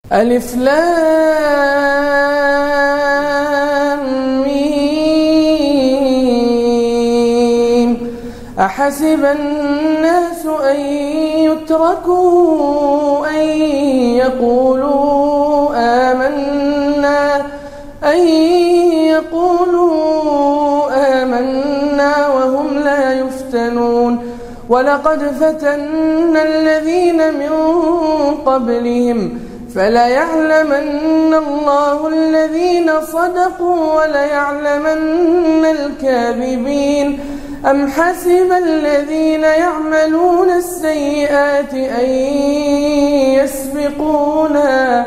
ألف لام ميم. أحسب الناس أن يتركوا أن يقولوا آمنا وهم لا يفتنون. ولقد فتنا الذين من قبلهم فليعلمن الله الذين صدقوا وليعلمن الكاذبين. أم حسب الذين يعملون السيئات أن يسبقونا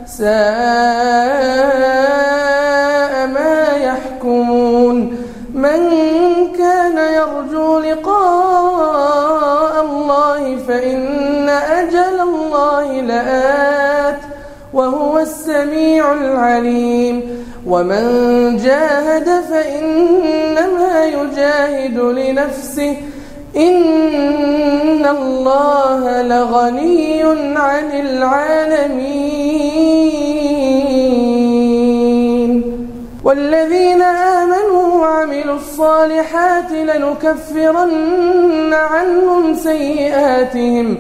ساء ما يحكمون. من كان يرجو لقاء الله فإن أجل الله لآت وهو السميع العليم. ومن جاهد فإنما يجاهد لنفسه إن الله لغني عن العالمين. والذين آمنوا وعملوا الصالحات لنكفرن عنهم سيئاتهم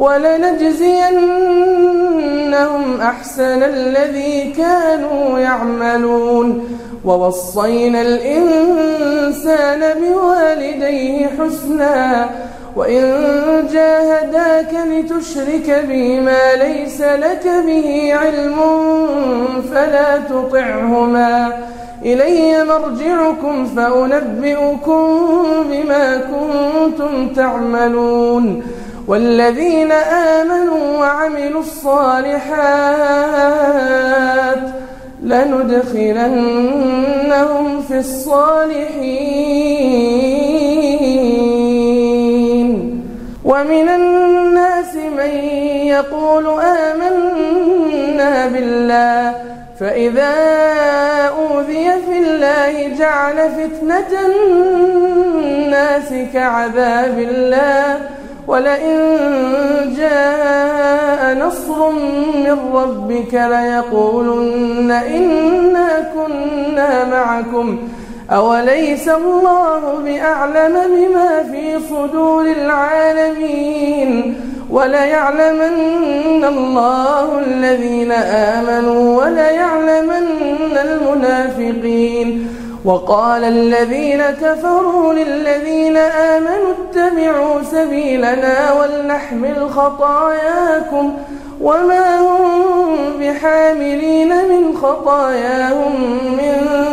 ولنجزينهم أحسن الذي كانوا يعملون. ووصينا الإنسان بوالديه حسنا وإن جاهداك لتشرك بي ما ليس لك به علم فلا تطعهما إلي مرجعكم فأنبئكم بما كنتم تعملون. والذين آمنوا وعملوا الصالحات لندخلنهم في الصالحين. ومن الناس من يقول آمنا بالله فإذا أوذي في الله جعل فتنة الناس كعذاب الله ولئن جاء نصر من ربك ليقولن إنا كنا معكم أوليس الله بأعلم بما في صدور العالمين. وليعلمن الله الذين آمنوا وليعلمن المنافقين. وقال الذين كفروا للذين آمنوا اتبعوا سبيلنا ولنحمل خطاياكم وما هم بحاملين من خطاياهم من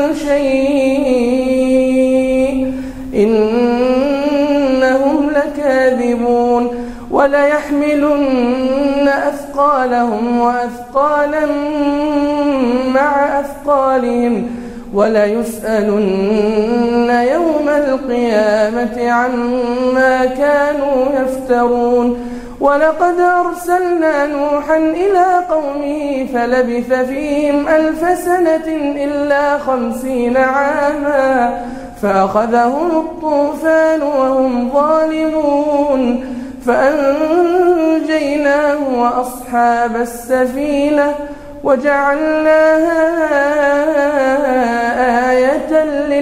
شيء إنهم لكاذبون. وليحملن أثقالهم وأثقالا مع أثقالهم وليسألن يوم القيامة عما كانوا يفترون. ولقد أرسلنا نوحا إلى قومه فلبث فيهم 1000 سنة إلا 50 عاما فأخذهم الطوفان وهم ظالمون فأنجيناه وأصحاب السفينة وجعلناها آية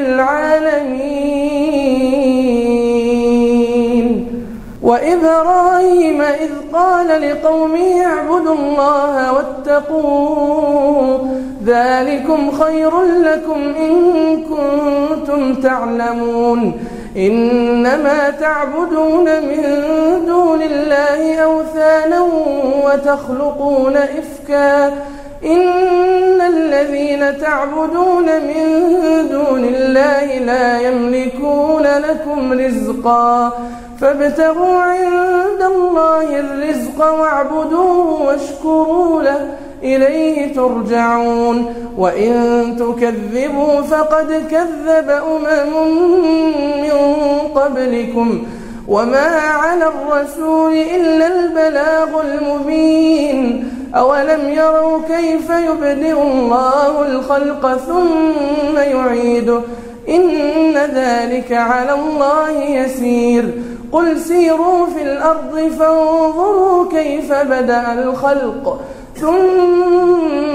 للعالمين. وإبراهيم إذ قال لقومه اعبدوا الله واتقوه ذلكم خير لكم إن كنتم تعلمون. إنما تعبدون من دون الله أوثانا وتخلقون إفكا إن الذين تعبدون من دون الله لا يملكون لكم رزقا فابتغوا عند الله الرزق واعبدوه واشكروا له إليه ترجعون. وإن تكذبوا فقد كذب من قبلكم وما على الرسول إلا البلاغ المبين. أولم يروا كيف يبدئ الله الخلق ثم يعيده إن ذلك على الله يسير. قل سيروا في الأرض فانظروا كيف بدأ الخلق ثم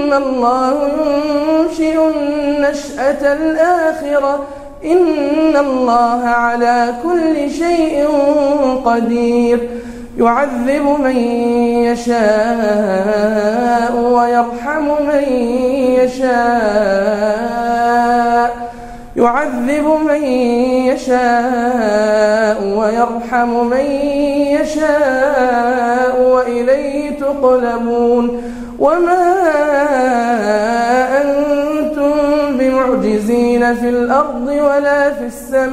ثم الله ينشئ النشأة الآخرة إن الله على كل شيء قدير يعذب من يشاء ويرحم من يشاء وإليه تقلبون وما أنتم بمعجزين في الأرض ولا في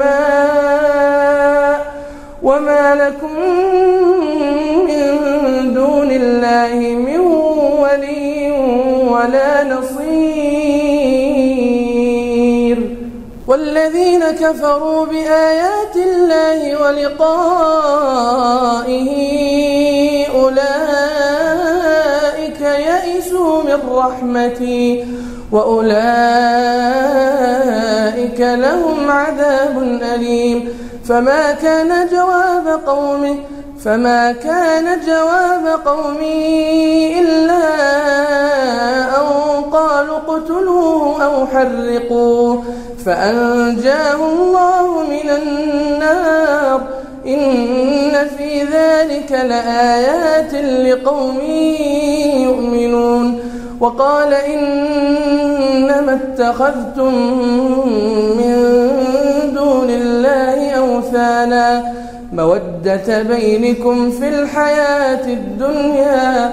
السماء وما لكم من دون الله من ولي ولا نصير والذين كفروا بآيات الله ولقائه أولئك يئسوا من رحمتي وأولئك لهم عذاب أليم فما كان جواب قومي إلا أن قالوا اقتلوه أو حرقوه فأنجاه الله من النار إن في ذلك لآيات لقوم يؤمنون وقال إنما اتخذتم من دون الله أوثانا مودة بينكم في الحياة الدنيا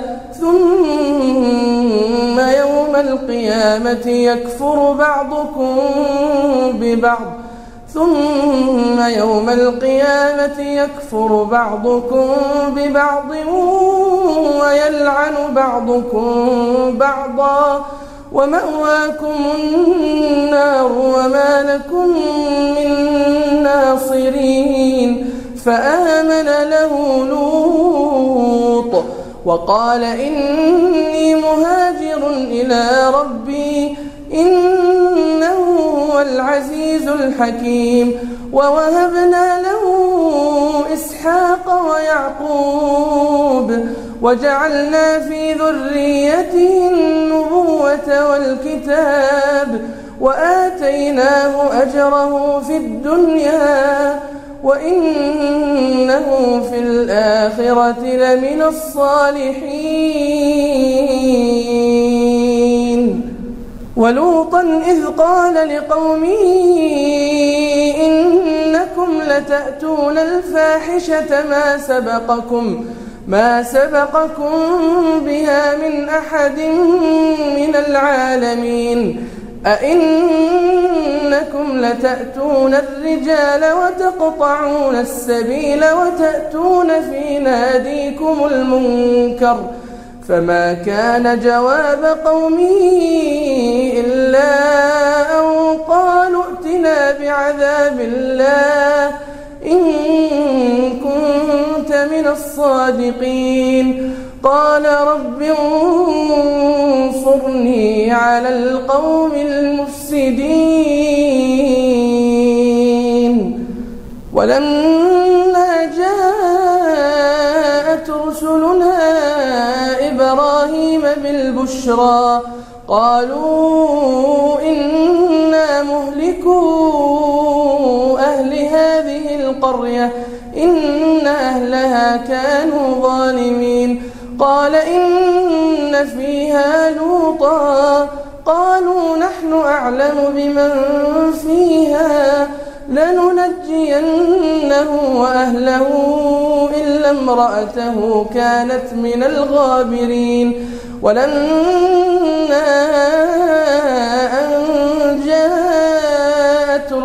ثم يوم القيامة يكفر بعضكم ببعض ويلعن بعضكم بعضا ومأواكم النار وما لكم من ناصرين فآمن له لوط وقال إني مهاجر إلى ربي إنه هو العزيز الحكيم ووهبنا له إسحاق ويعقوب وجعلنا في ذريته النبوة والكتاب وآتيناه أجره في الدنيا وإنه في الآخرة لمن الصالحين ولوطا إذ قال لقومه إنكم لتأتون الفاحشة ما سبقكم بها من أحد من العالمين أئنكم لتأتون الرجال وتقطعون السبيل وتأتون في ناديكم المنكر فما كان جواب قومه إلا أن قالوا ائتنا بعذاب الله إن كنت من الصادقين قال رب انصرني على القوم المفسدين ولما جاءت رسلنا إبراهيم بالبشرى قالوا إنا مهلكو أهل هذه القرية إن أهلها كانوا ظالمين قال إن فيها لوطا قالوا نحن أعلم بمن فيها لننجينه وأهله إلا امرأته كانت من الغابرين ولما أن جاءت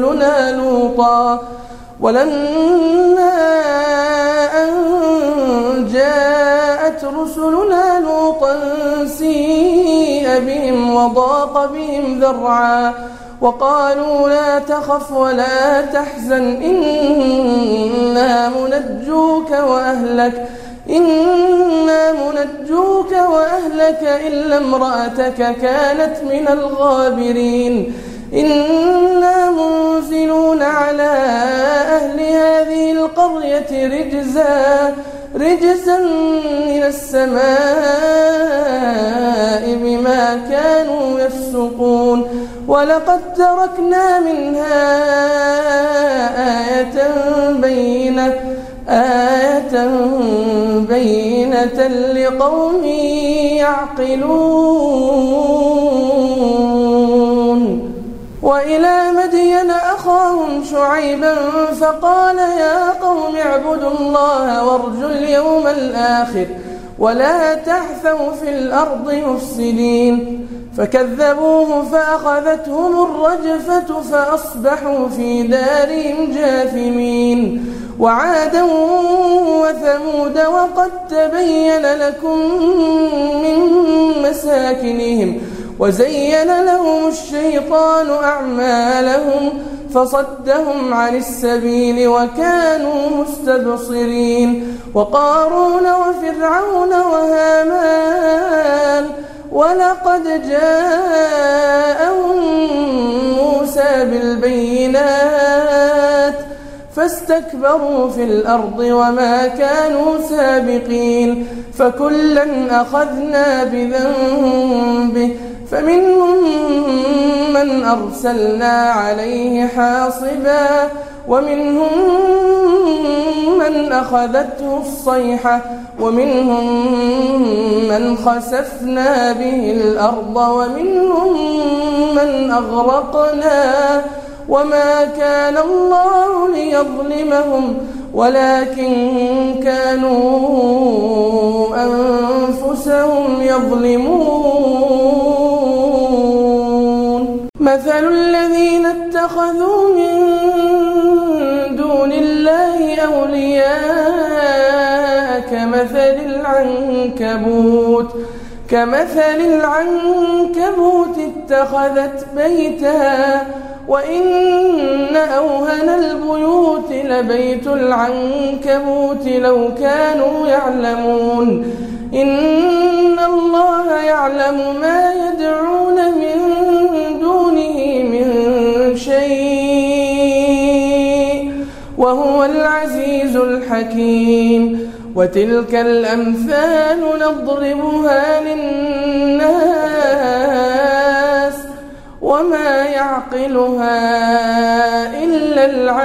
رسلنا لوطا سيء بهم وضاق بهم ذرعا وقالوا لا تخف ولا تحزن إنا منجوك وأهلك إلا امرأتك كانت من الغابرين إنا منزلون على أهل هذه القرية رجزا من السماء بما كانوا يفسقون ولقد تركنا منها آية بينة لقوم يعقلون وإلى مدين أخاهم شعيبا فقال يا قوم اعبدوا الله وارجوا اليوم الآخر ولا تحثوا في الأرض مفسدين فكذبوه فأخذتهم الرجفة فأصبحوا في دارهم جاثمين وعادا وثمود وقد تبين لكم من مساكنهم وزين لهم الشيطان أعمالهم فصدهم عن السبيل وكانوا مستبصرين وقارون وفرعون وهامان ولقد جاءهم موسى بالبينات فاستكبروا في الأرض وما كانوا سابقين فكلا أخذنا بذنبه فمنهم من أرسلنا عليه حاصبا ومنهم من أخذته الصيحة ومنهم من خسفنا به الأرض ومنهم من أغرقنا وما كان الله ليظلمهم ولكن كانوا أنفسهم يظلمون مثل الذين اتخذوا من دون الله أولياء كمثل العنكبوت اتخذت بيتا وإن أوهن البيوت لبيت العنكبوت لو كانوا يعلمون إن الله يعلم ما يدعون من دونه من شيء وهو العزيز الحكيم وتلك الأمثال نضربها للناس وما يعقلها إلا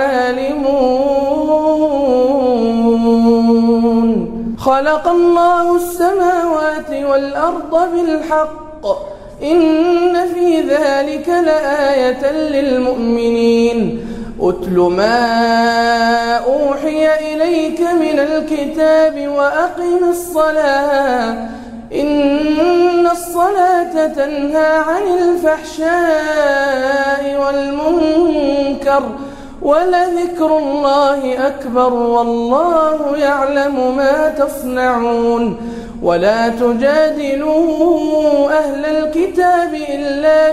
العالمون خلق الله السماوات والأرض بالحق إن في ذلك لآية للمؤمنين أتل ما أوحي إليك من الكتاب وأقم الصلاة إن الصلاة تنهى عن الفحشاء والمنكر ولذكر الله أكبر والله يعلم ما تصنعون ولا تجادلوا أهل الكتاب إلا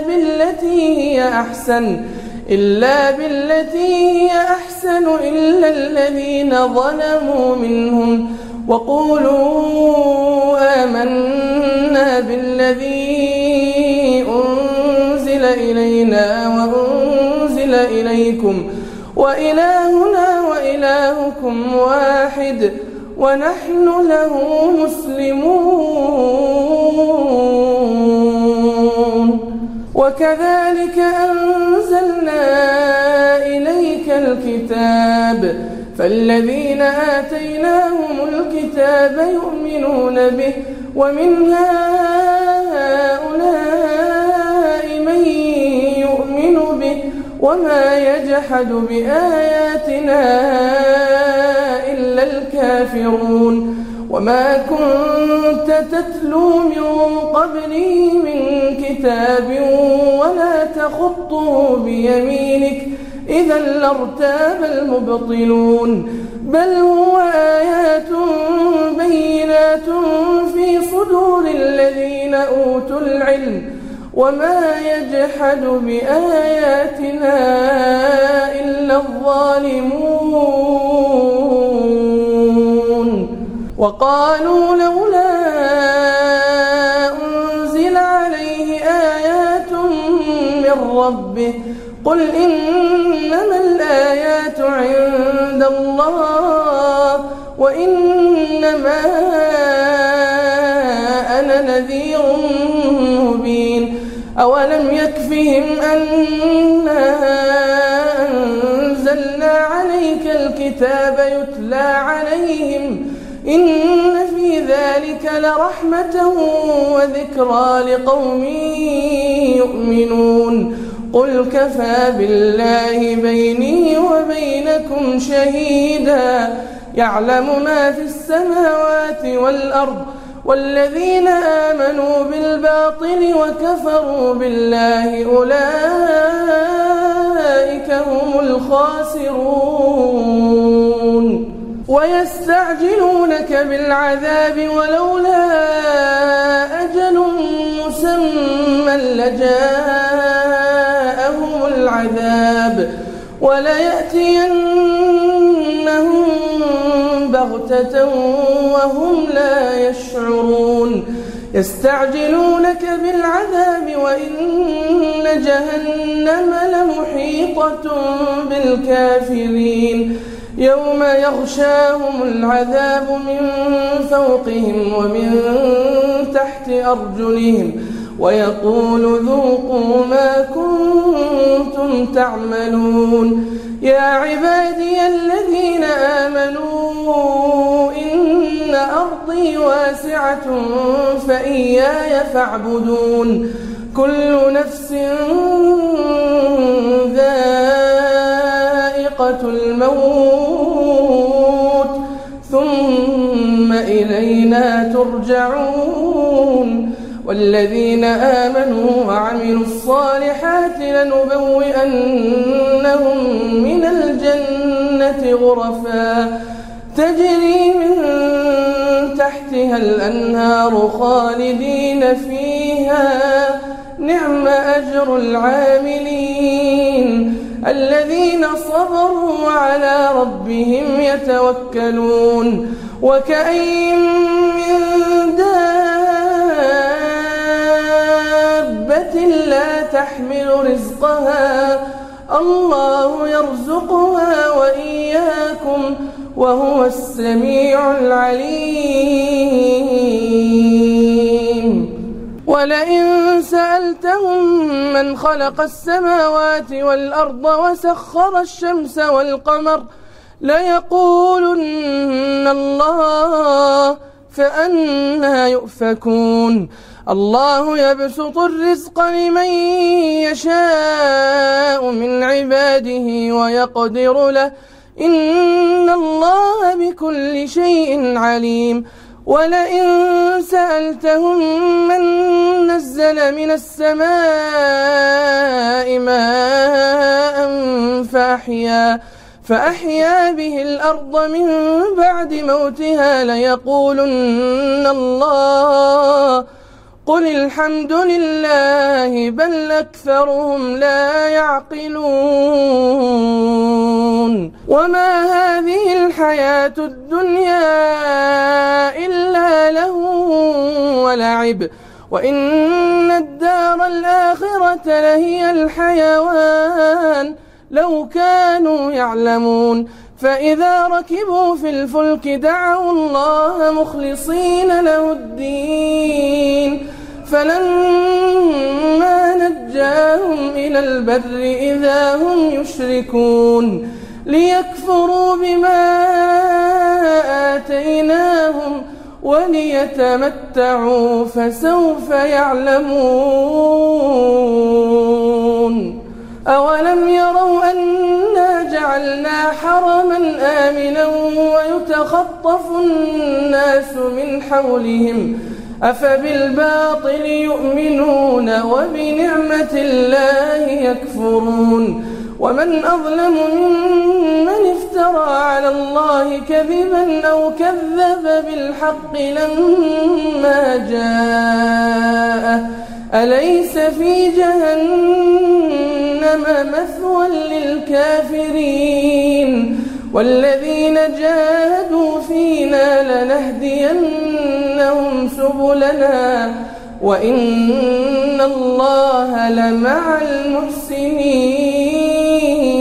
بالتي هي أحسن إلا الذين ظلموا منهم وقولوا آمنا بالذي أنزل إلينا وأنزل إليكم وإلهنا وإلهكم واحد ونحن له مسلمون وكذلك أنزلنا إليك الكتاب فالذين آتيناهم الكتاب يؤمنون به ومن هؤلاء من يؤمن به وما يجحد بآياتنا إلا الكافرون وما كنت تتلو من قبله من كتاب ولا تخطه بيمينك إذا لارتاب المبطلون بل هو آيات بينات في صدور الذين أوتوا العلم وما يجحد بآياتنا إلا الظالمون وقالوا لولا أنزل عليه آيات من ربه قل إنما الآيات عند الله وإنما أنا نذير مبين أولم يكفهم أنا أنزلنا عليك الكتاب يتلى عليهم إن في ذلك لرحمة وذكرى لقوم يؤمنون قل كفى بالله بيني وبينكم شهيدا يعلم ما في السماوات والأرض والذين آمنوا بالباطل وكفروا بالله أولئك هم الخاسرون ويستعجلونك بالعذاب ولولا أجل مسمى لجاءهم العذاب وليأتينهم بغتة وهم لا يشعرون يستعجلونك بالعذاب وإن جهنم لمحيطة بالكافرين يوم يغشاهم العذاب من فوقهم ومن تحت أرجلهم ويقول ذوقوا ما كنتم تعملون يا عبادي الذين آمنوا إن أرضي واسعة فإياي فاعبدون كل نفس ذائقة الموت ثم إلينا ترجعون والذين آمنوا وعملوا الصالحات لنبوئنهم من الجنة غرفا تجري من تحتها الأنهار خالدين فيها نعم أجر العاملين الذين صبروا وعلى ربهم يتوكلون وكأين من دابة لا تحمل رزقها الله يرزقها وإياكم وهو السميع العليم ولئن سألتهم من خلق السماوات والأرض وسخر الشمس والقمر ليقولن الله فأنى يؤفكون الله يبسط الرزق لمن يشاء من عباده ويقدر له إن الله بكل شيء عليم ولئن سألتهم من نزل من السماء ماء فأحيا به الأرض من بعد موتها ليقولن الله قل الحمد لله بل أكثرهم لا يعقلون وما هذه الحياة الدنيا إلا لهو ولعب وإن الدار الآخرة لهي الحيوان لو كانوا يعلمون فإذا ركبوا في الفلك دعوا الله مخلصين له الدين فلما نجاهم إلى البر إذا هم يشركون ليكفروا بما آتيناهم وليتمتعوا فسوف يعلمون أولم يروا أنا جعلنا حرما آمنا ويتخطف الناس من حولهم أفبالباطل يؤمنون وبنعمة الله يكفرون ومن أظلم ممن افترى على الله كذبا أو كذب بالحق لما جاءه أليس في جهنم مثوى للكافرين والذين جاهدوا فينا لنهدينهم سبلنا وإن الله لمع المحسنين